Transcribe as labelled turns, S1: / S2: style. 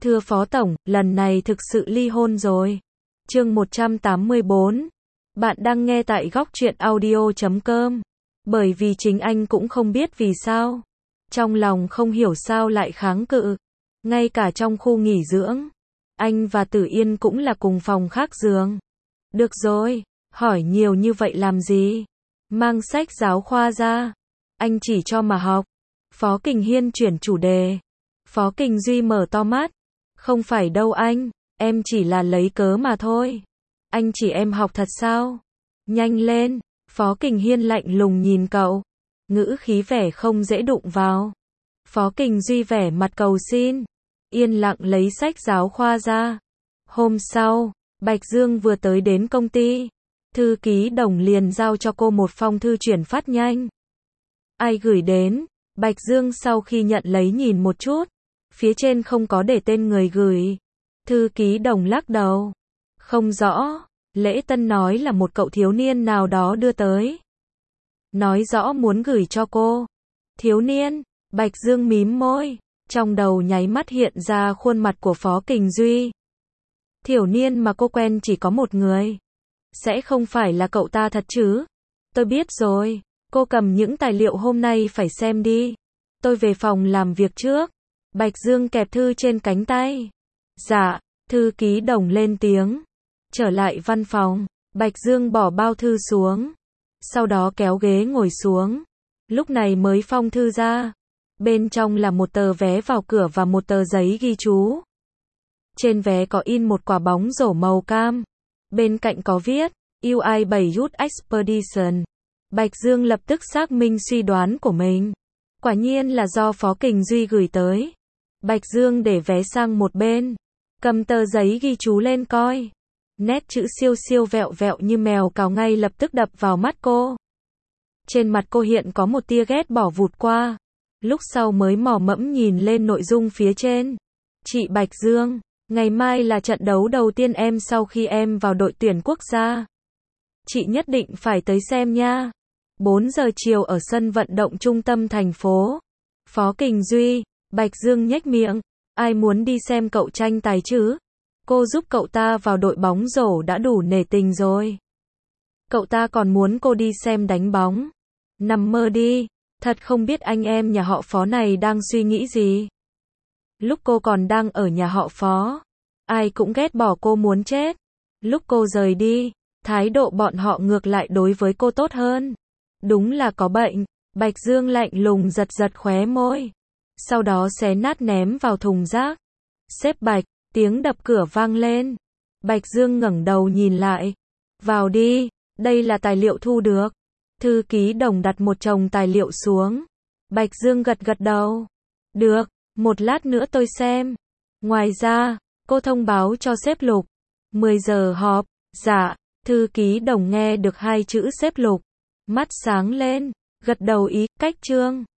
S1: Thưa Phó Tổng, lần này thực sự ly hôn rồi. Chương 184. Bạn đang nghe tại góc truyện audio.com. Bởi vì chính anh cũng không biết vì sao. Trong lòng không hiểu sao lại kháng cự. Ngay cả trong khu nghỉ dưỡng, anh và Tử Yên cũng là cùng phòng khác giường. Được rồi, hỏi nhiều như vậy làm gì? Mang sách giáo khoa ra. Anh chỉ cho mà học. Phó Kình Hiên chuyển chủ đề. Phó Kình Duy mở to mắt. Không phải đâu anh, em chỉ là lấy cớ mà thôi. Anh chỉ em học thật sao? Nhanh lên, Phó Kình Hiên lạnh lùng nhìn cậu. Ngữ khí vẻ không dễ đụng vào. Phó Kình Duy vẻ mặt cầu xin. Yên lặng lấy sách giáo khoa ra. Hôm sau, Bạch Dương vừa tới đến công ty. Thư ký Đồng liền giao cho cô một phong thư chuyển phát nhanh. Ai gửi đến? Bạch Dương sau khi nhận lấy nhìn một chút. Phía trên không có để tên người gửi. Thư ký Đồng lắc đầu. Không rõ, Lễ Tân nói là một cậu thiếu niên nào đó đưa tới. Nói rõ muốn gửi cho cô. Thiếu niên, Bạch Dương mím môi. Trong đầu nháy mắt hiện ra khuôn mặt của Phó Kình Duy. Thiếu niên mà cô quen chỉ có một người. Sẽ không phải là cậu ta thật chứ? Tôi biết rồi, cô cầm những tài liệu hôm nay phải xem đi. Tôi về phòng làm việc trước. Bạch Dương kẹp thư trên cánh tay. Dạ, thư ký Đồng lên tiếng. Trở lại văn phòng, Bạch Dương bỏ bao thư xuống. Sau đó kéo ghế ngồi xuống. Lúc này mới phong thư ra. Bên trong là một tờ vé vào cửa và một tờ giấy ghi chú. Trên vé có in một quả bóng rổ màu cam. Bên cạnh có viết, UI 7 Youth Expedition. Bạch Dương lập tức xác minh suy đoán của mình. Quả nhiên là do Phó Kình Duy gửi tới. Bạch Dương để vé sang một bên. Cầm tờ giấy ghi chú lên coi. Nét chữ siêu siêu vẹo vẹo như mèo cào ngay lập tức đập vào mắt cô. Trên mặt cô hiện có một tia ghét bỏ vụt qua. Lúc sau mới mò mẫm nhìn lên nội dung phía trên. Chị Bạch Dương, ngày mai là trận đấu đầu tiên em sau khi em vào đội tuyển quốc gia. Chị nhất định phải tới xem nha. 4 giờ chiều ở sân vận động trung tâm thành phố. Phó Kình Duy, Bạch Dương nhếch miệng. Ai muốn đi xem cậu tranh tài chứ? Cô giúp cậu ta vào đội bóng rổ đã đủ nể tình rồi. Cậu ta còn muốn cô đi xem đánh bóng. Nằm mơ đi. Thật không biết anh em nhà họ Phó này đang suy nghĩ gì. Lúc cô còn đang ở nhà họ Phó, ai cũng ghét bỏ cô muốn chết. Lúc cô rời đi, thái độ bọn họ ngược lại đối với cô tốt hơn. Đúng là có bệnh. Bạch Dương lạnh lùng giật giật khóe môi. Sau đó xé nát ném vào thùng rác. Sếp Bạch, tiếng đập cửa vang lên. Bạch Dương ngẩng đầu nhìn lại. Vào đi, đây là tài liệu thu được. Thư ký Đồng đặt một chồng tài liệu xuống. Bạch Dương gật gật đầu. Được, một lát nữa tôi xem. Ngoài ra, cô thông báo cho sếp Lục. 10 giờ họp. Dạ, thư ký Đồng nghe được hai chữ sếp Lục. Mắt sáng lên, gật đầu ý, cách chương.